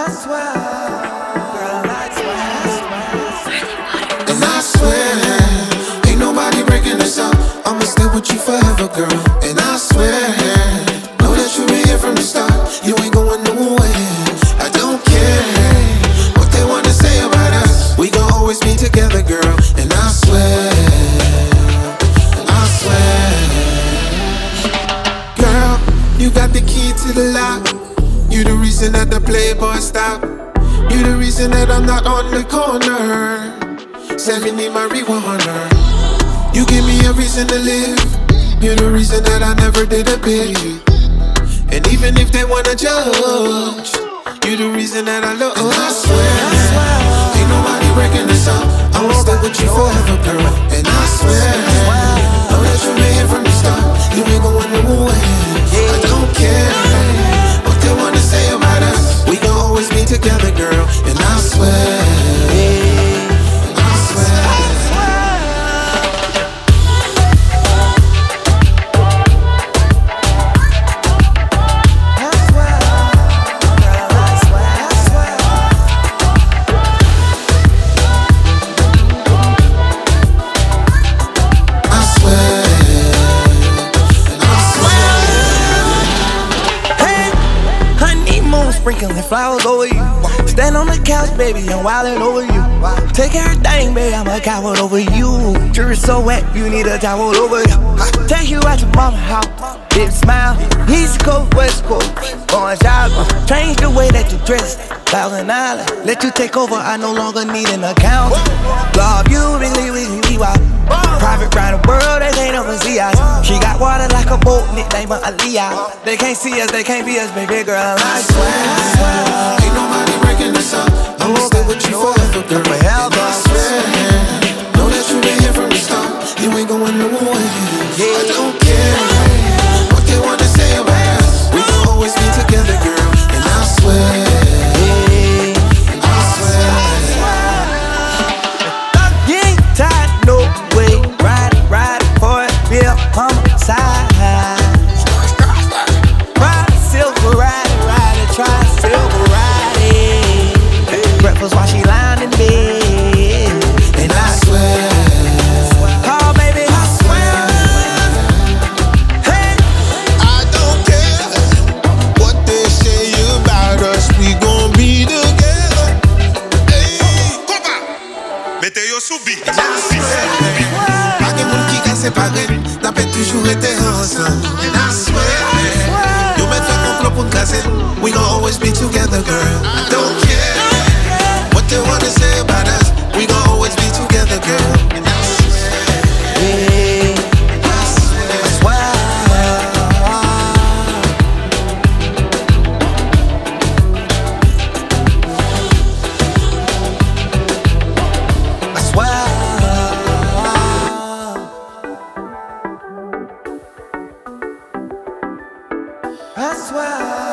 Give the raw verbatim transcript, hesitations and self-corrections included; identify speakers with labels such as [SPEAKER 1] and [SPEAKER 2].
[SPEAKER 1] swear, girl, I swear.
[SPEAKER 2] And I swear, ain't nobody breaking us up. I'ma stay with you forever, girl. And I swear, know that you been here from the start. You ain't going nowhere. I don't care what they wanna say about us. We gon' always be together, girl. And I swear, I swear, girl, you got the key to the lock. You the reason that the Playboy stop. You the reason that I'm not on the corner. Seven need marijuana. You give me a reason to live. You're the reason that I never did a bit. And even if they wanna judge, you're the reason that I love. And I swear, ain't nobody breaking us up. I'ma stay with you forever, girl. And I swear, know that you been here from the start. You ain't going nowhere. I don't care what they wanna say about us. We gon' always be together, girl. And I swear, I swear.
[SPEAKER 1] Sprinkling flowers over you. Stand on the couch, baby, I'm wildin' over you. Take everything, baby, I'm a coward over you. Jury so wet, you need a towel over you. Take you out your mama house, big smile. East Coast, West Coast, going shopping. Change the way that you dress, Thousand Island. Let you take over, I no longer need an account. Love you, really, really, really wild. Private round the world, they can't even see us. She got water like a boat, nickname her Aaliyah. They can't see us, they can't be us, baby girl. I
[SPEAKER 2] swear, ain't nobody breaking us up. I'ma stay with you forever, girl. Forever. I swear, know that you been here from the start. You ain't going nowhere. I don't care what they wanna say about us. We gon' always be together, girl. And I swear.
[SPEAKER 1] Homicide. Ride a silver ride, ride a try silver ride. Breakfast while she lying in bed.
[SPEAKER 2] And I swear,
[SPEAKER 1] oh baby, I swear. Hey,
[SPEAKER 2] I don't care what they say about us. We gon' be together. Hey, Copa, mettez yo sous beat. Pas de monde qui casse séparé. N'a pas toujours été ensemble. And I swear, you met fait complot pour casser. We gon' always be together, girl. I don't care what they wanna say about us. We gon' always be together, girl. And I swear, I swear,
[SPEAKER 1] I swear. I swear.